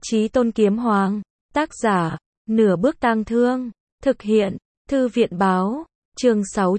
Chí Tôn Kiếm Hoàng, tác giả, Nửa Bước Tang Thương, thực hiện, Thư viện báo, chương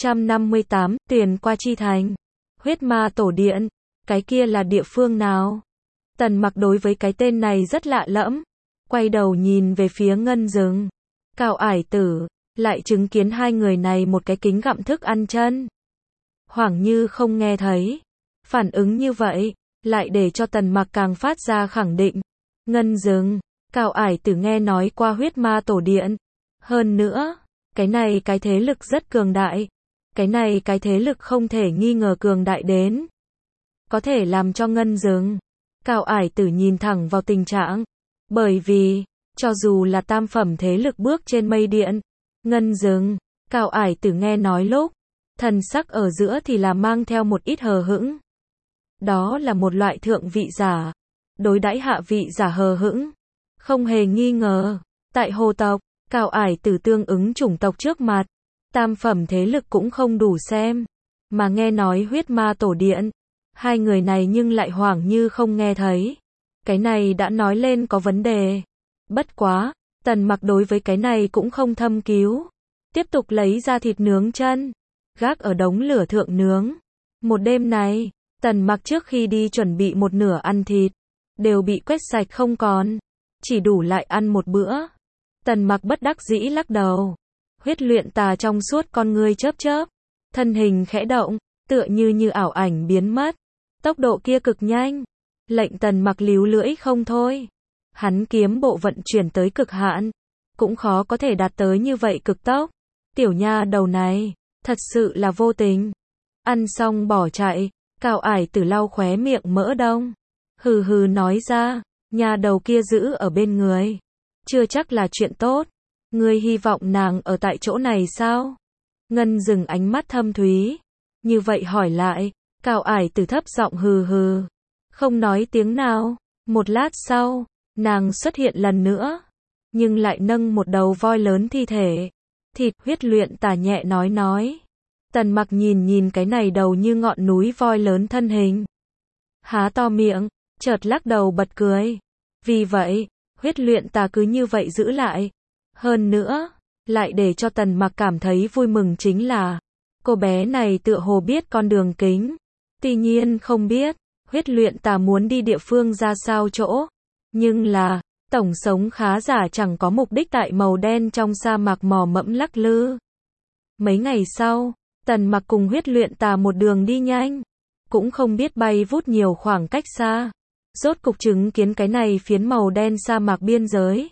658, Tuyền qua chi thành. Huyết Ma Tổ Điện, cái kia là địa phương nào? Tần Mặc đối với cái tên này rất lạ lẫm, quay đầu nhìn về phía Ngân Dừng, Cao Ải Tử, lại chứng kiến hai người này một cái kính gặm thức ăn chân. Hoảng như không nghe thấy. Phản ứng như vậy, lại để cho Tần Mặc càng phát ra khẳng định. Ngân Dừng, Cao Ải Tử nghe nói qua Huyết Ma Tổ Điện. Hơn nữa, cái này cái thế lực rất cường đại. Cái này cái thế lực không thể nghi ngờ cường đại đến. Có thể làm cho Ngân Dừng, Cao Ải Tử nhìn thẳng vào tình trạng. Bởi vì, cho dù là tam phẩm thế lực bước trên mây điện, Ngân Dừng, Cao Ải Tử nghe nói lúc, thần sắc ở giữa thì là mang theo một ít hờ hững. Đó là một loại thượng vị giả, đối đãi hạ vị giả hờ hững. Không hề nghi ngờ, tại Hồ tộc, Cao Ải Tử tương ứng chủng tộc trước mặt, tam phẩm thế lực cũng không đủ xem, mà nghe nói Huyết Ma Tổ Điện, hai người này nhưng lại hoảng như không nghe thấy. Cái này đã nói lên có vấn đề. Bất quá, Tần Mặc đối với cái này cũng không thâm cứu, tiếp tục lấy ra thịt nướng chân, gác ở đống lửa thượng nướng. Một đêm này, Tần Mặc trước khi đi chuẩn bị một nửa ăn thịt, đều bị quét sạch không còn, chỉ đủ lại ăn một bữa. Tần Mặc bất đắc dĩ lắc đầu. Huyết luyện tà trong suốt con ngươi chớp chớp, thân hình khẽ động, tựa như ảo ảnh biến mất. Tốc độ kia cực nhanh, lệnh Tần Mặc líu lưỡi không thôi. Hắn kiếm bộ vận chuyển tới cực hạn, cũng khó có thể đạt tới như vậy cực tốc. Tiểu nha đầu này, thật sự là vô tình. Ăn xong bỏ chạy, Cao Ải Tử lau khóe miệng mỡ đông. Hừ hừ nói ra, nha đầu kia giữ ở bên người, chưa chắc là chuyện tốt. Ngươi hy vọng nàng ở tại chỗ này sao? Ngân Dừng ánh mắt thâm thúy, như vậy hỏi lại. Cao Ải Tử thấp giọng hừ hừ, không nói tiếng nào. Một lát sau, nàng xuất hiện lần nữa, nhưng lại nâng một đầu voi lớn thi thể. Thịt. Huyết luyện tà nhẹ nói. Tần Mặc nhìn cái này đầu như ngọn núi voi lớn thân hình, há to miệng, chợt lắc đầu bật cười. Vì vậy, Huyết luyện tà cứ như vậy giữ lại. Hơn nữa, lại để cho Tần Mặc cảm thấy vui mừng chính là, cô bé này tựa hồ biết con đường kính. Tuy nhiên không biết, Huyết luyện tà muốn đi địa phương ra sao chỗ. Nhưng là, tổng sống khá giả chẳng có mục đích tại màu đen trong sa mạc mò mẫm lắc lư. Mấy ngày sau, Tần Mặc cùng Huyết luyện tà một đường đi nhanh, cũng không biết bay vút nhiều khoảng cách xa. Rốt cục chứng kiến cái này phiến màu đen sa mạc biên giới.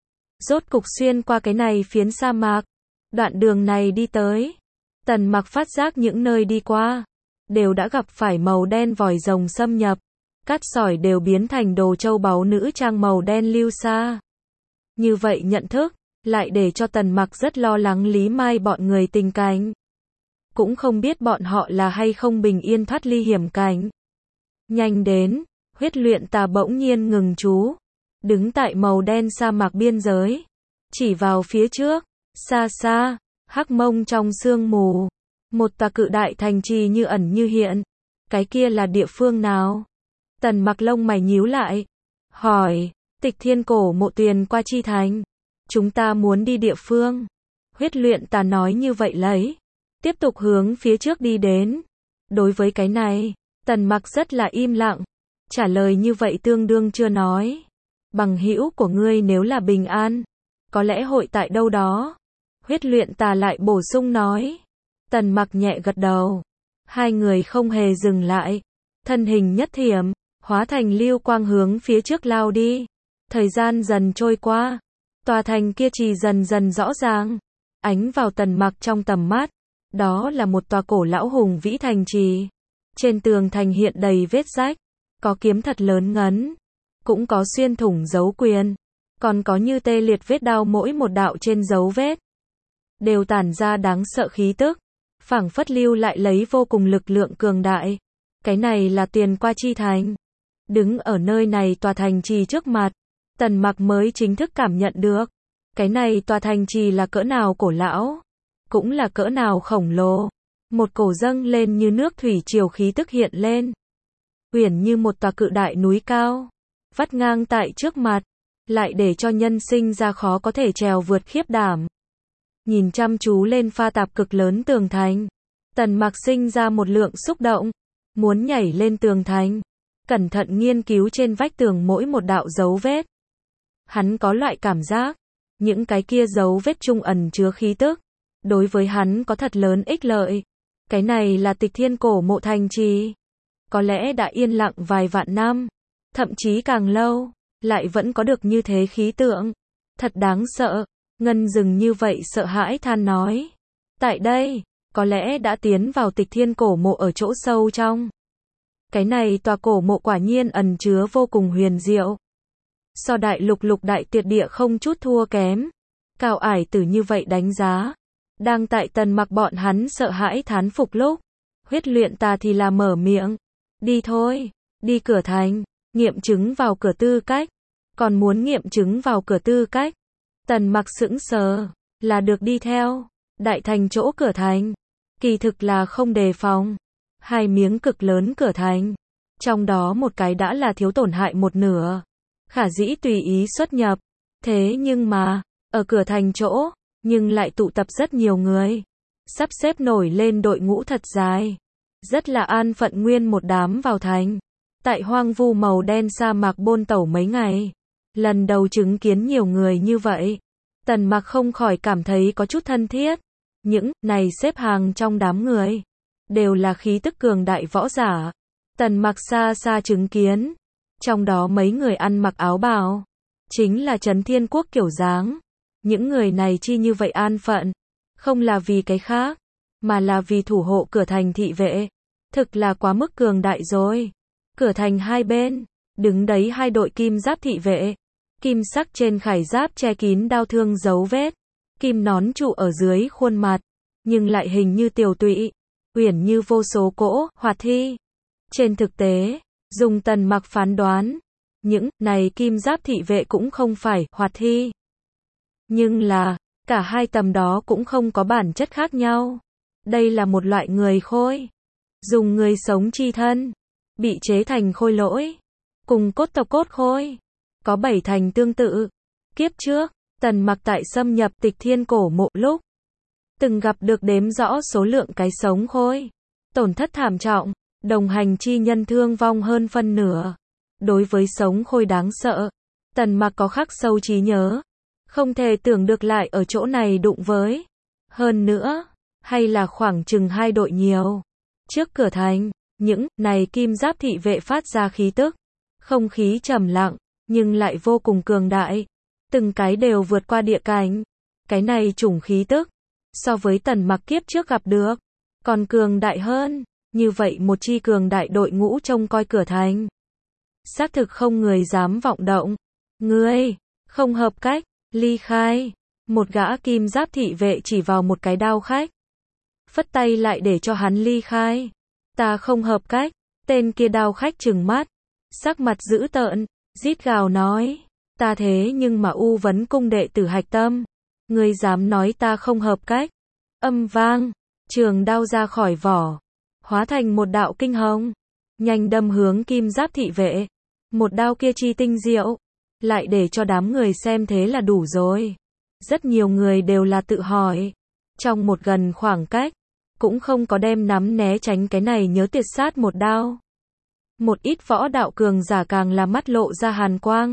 Rốt cục xuyên qua cái này phiến sa mạc. Đoạn đường này đi tới, Tần Mặc phát giác những nơi đi qua, đều đã gặp phải màu đen vòi rồng xâm nhập. Cát sỏi đều biến thành đồ châu báu nữ trang màu đen lưu xa. Như vậy nhận thức, lại để cho Tần Mặc rất lo lắng Lý Mai bọn người tình cảnh. Cũng không biết bọn họ là hay không bình yên thoát ly hiểm cảnh. Nhanh đến, Huyết luyện tà bỗng nhiên ngừng chú, đứng tại màu đen sa mạc biên giới, chỉ vào phía trước, xa xa, hắc mông trong sương mù, một tòa cự đại thành trì như ẩn như hiện. Cái kia là địa phương nào? Tần Mặc lông mày nhíu lại, hỏi. Tịch Thiên Cổ Mộ Tuyền qua chi thành. Chúng ta muốn đi địa phương. Huyết luyện tà nói như vậy lấy, tiếp tục hướng phía trước đi đến. Đối với cái này, Tần Mặc rất là im lặng, trả lời như vậy tương đương chưa nói. Bằng hữu của ngươi nếu là bình an, có lẽ hội tại đâu đó. Huyết luyện tà lại bổ sung nói. Tần Mặc nhẹ gật đầu. Hai người không hề dừng lại, thân hình nhất thiểm, hóa thành lưu quang hướng phía trước lao đi. Thời gian dần trôi qua, tòa thành kia trì dần dần rõ ràng, ánh vào Tần Mặc trong tầm mắt. Đó là một tòa cổ lão hùng vĩ thành trì. Trên tường thành hiện đầy vết rách, có kiếm thật lớn ngấn, cũng có xuyên thủng dấu quyền, còn có như tê liệt vết đao, mỗi một đạo trên dấu vết đều tản ra đáng sợ khí tức, phảng phất lưu lại lấy vô cùng lực lượng cường đại. Cái này là Tuyền qua chi thành. Đứng ở nơi này tòa thành trì trước mặt, Tần Mặc mới chính thức cảm nhận được, cái này tòa thành trì là cỡ nào cổ lão, cũng là cỡ nào khổng lồ. Một cổ dâng lên như nước thủy triều khí tức hiện lên, uyển như một tòa cự đại núi cao, vắt ngang tại trước mặt, lại để cho nhân sinh ra khó có thể trèo vượt khiếp đảm. Nhìn chăm chú lên pha tạp cực lớn tường thành, Tần Mặc sinh ra một lượng xúc động, muốn nhảy lên tường thành, cẩn thận nghiên cứu trên vách tường mỗi một đạo dấu vết. Hắn có loại cảm giác, những cái kia dấu vết trung ẩn chứa khí tức, đối với hắn có thật lớn ích lợi. Cái này là Tịch Thiên cổ mộ thành trì, có lẽ đã yên lặng vài vạn năm, thậm chí càng lâu, lại vẫn có được như thế khí tượng, thật đáng sợ. Ngân Dừng như vậy sợ hãi than nói, tại đây, có lẽ đã tiến vào Tịch Thiên cổ mộ ở chỗ sâu trong. Cái này tòa cổ mộ quả nhiên ẩn chứa vô cùng huyền diệu. So đại lục đại tuyệt địa không chút thua kém. Cao Ải Tử như vậy đánh giá. Đang tại Tần Mặc bọn hắn sợ hãi thán phục lúc, Huyết Luyện Tà thì là mở miệng. Đi thôi, đi cửa thành, nghiệm chứng vào cửa tư cách. Còn muốn nghiệm chứng vào cửa tư cách. Tần Mặc sững sờ, là được đi theo. Đại thành chỗ cửa thành, kỳ thực là không đề phòng. Hai miếng cực lớn cửa thành, trong đó một cái đã là thiếu tổn hại một nửa, khả dĩ tùy ý xuất nhập. Thế nhưng mà, ở cửa thành chỗ, nhưng lại tụ tập rất nhiều người, sắp xếp nổi lên đội ngũ thật dài, rất là an phận nguyên một đám vào thành. Tại hoang vu màu đen sa mạc bôn tẩu mấy ngày, lần đầu chứng kiến nhiều người như vậy, Tần Mặc không khỏi cảm thấy có chút thân thiết. Những này xếp hàng trong đám người đều là khí tức cường đại võ giả. Tần Mặc xa xa chứng kiến, trong đó mấy người ăn mặc áo bào, chính là Trấn Thiên Quốc kiểu dáng. Những người này chi như vậy an phận, không là vì cái khác, mà là vì thủ hộ cửa thành thị vệ. Thực là quá mức cường đại rồi. Cửa thành hai bên, đứng đấy hai đội kim giáp thị vệ. Kim sắc trên khải giáp che kín đao thương dấu vết. Kim nón trụ ở dưới khuôn mặt, nhưng lại hình như tiều tụy, uyển như vô số cỗ hoạt thi. Trên thực tế, dùng Tần Mặc phán đoán, những này kim giáp thị vệ cũng không phải hoạt thi. Nhưng là, cả hai tầm đó cũng không có bản chất khác nhau. Đây là một loại người khôi, dùng người sống chi thân, bị chế thành khôi lỗi, cùng cốt tộc cốt khôi, có bảy thành tương tự. Kiếp trước, Tần Mặc tại xâm nhập Tịch Thiên cổ mộ lúc, từng gặp được đếm rõ số lượng cái sống khôi, tổn thất thảm trọng, đồng hành chi nhân thương vong hơn phân nửa. Đối với sống khôi đáng sợ, Tần Mặc có khắc sâu trí nhớ, không thể tưởng được lại ở chỗ này đụng với. Hơn nữa, hay là khoảng chừng hai đội nhiều. Trước cửa thành, những này kim giáp thị vệ phát ra khí tức, không khí trầm lặng, nhưng lại vô cùng cường đại. Từng cái đều vượt qua địa cảnh. Cái này chủng khí tức, so với Tần Mặc kiếp trước gặp được, còn cường đại hơn. Như vậy một chi cường đại đội ngũ trông coi cửa thành, xác thực không người dám vọng động. Ngươi, không hợp cách, ly khai. Một gã kim giáp thị vệ chỉ vào một cái đao khách, phất tay lại để cho hắn ly khai. Ta không hợp cách. Tên kia đao khách trừng mắt, sắc mặt dữ tợn, rít gào nói, ta thế nhưng mà U Vấn cung đệ tử hạch tâm, ngươi dám nói ta không hợp cách. Âm vang, trường đao ra khỏi vỏ, hóa thành một đạo kinh hồng, nhanh đâm hướng kim giáp thị vệ. Một đao kia chi tinh diệu, lại để cho đám người xem thế là đủ rồi. Rất nhiều người đều là tự hỏi, trong một gần khoảng cách, cũng không có đem nắm né tránh cái này nhớ tuyệt sát một đao. Một ít võ đạo cường giả càng là mắt lộ ra hàn quang.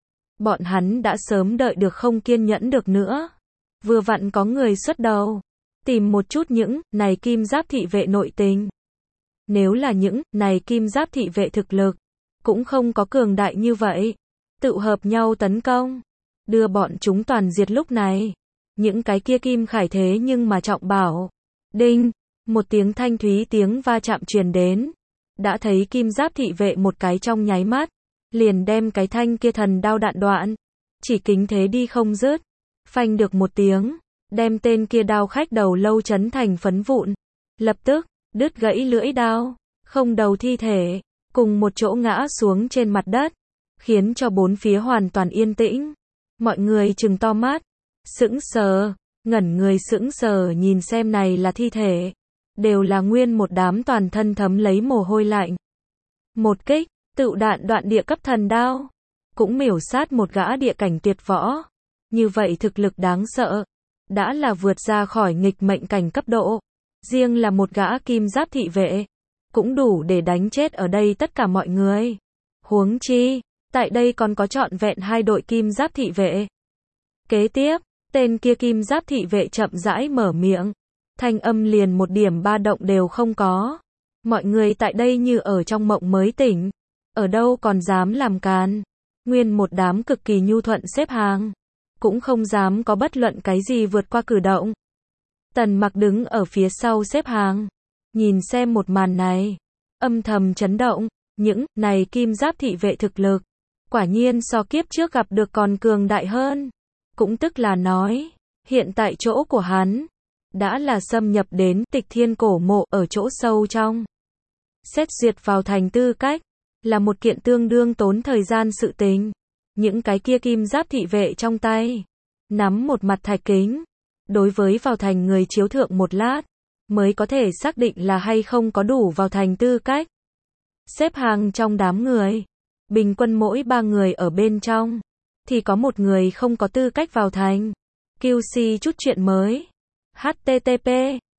Bọn hắn đã sớm đợi được không kiên nhẫn được nữa. Vừa vặn có người xuất đầu, tìm một chút những này kim giáp thị vệ nội tình. Nếu là những này kim giáp thị vệ thực lực, cũng không có cường đại như vậy, tự hợp nhau tấn công, đưa bọn chúng toàn diệt lúc này. Những cái kia kim khải thế nhưng mà trọng bảo. Đinh, một tiếng thanh thúy tiếng va chạm truyền đến. Đã thấy kim giáp thị vệ một cái trong nháy mắt, liền đem cái thanh kia thần đao đạn đoạn. Chỉ kính thế đi không dứt. Phanh được một tiếng, đem tên kia đao khách đầu lâu chấn thành phấn vụn. Lập tức, đứt gãy lưỡi đao, không đầu thi thể, cùng một chỗ ngã xuống trên mặt đất, khiến cho bốn phía hoàn toàn yên tĩnh. Mọi người trừng to mắt, sững sờ, ngẩn người sững sờ nhìn xem này là thi thể. Đều là nguyên một đám toàn thân thấm lấy mồ hôi lạnh. Một kích, tựu đạn đoạn địa cấp thần đao. cũng miểu sát một gã địa cảnh tuyệt võ. Như vậy thực lực đáng sợ, đã là vượt ra khỏi nghịch mệnh cảnh cấp độ. Riêng là một gã kim giáp thị vệ, cũng đủ để đánh chết ở đây tất cả mọi người. Huống chi, tại đây còn có trọn vẹn 2 đội kim giáp thị vệ. Kế tiếp, tên kia kim giáp thị vệ chậm rãi mở miệng. Thanh âm liền một điểm ba động đều không có. Mọi người tại đây như ở trong mộng mới tỉnh. Ở đâu còn dám làm càn. Nguyên một đám cực kỳ nhu thuận xếp hàng. Cũng không dám có bất luận cái gì vượt qua cử động. Tần Mặc đứng ở phía sau xếp hàng. Nhìn xem một màn này. Âm thầm chấn động. Những này kim giáp thị vệ thực lực. Quả nhiên so kiếp trước gặp được còn cường đại hơn. Cũng tức là nói. Hiện tại chỗ của hắn. Đã là xâm nhập đến Tịch Thiên cổ mộ ở chỗ sâu trong. Xét duyệt vào thành tư cách. Là một kiện tương đương tốn thời gian sự tình. Những cái kia kim giáp thị vệ trong tay. Nắm một mặt thạch kính. Đối với vào thành người chiếu thượng một lát. Mới có thể xác định là hay không có đủ vào thành tư cách. Xếp hàng trong đám người. Bình quân mỗi 3 người ở bên trong. Thì có một người không có tư cách vào thành. QC chút chuyện mới. http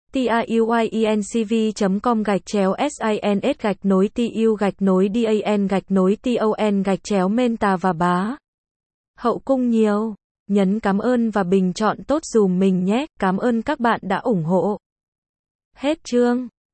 tayuinCV.com/sins-tu-dan-menta và bá. Hậu cung nhiều. Nhấn cảm ơn và bình chọn tốt dùm mình nhé. Cảm ơn các bạn đã ủng hộ. Hết chương.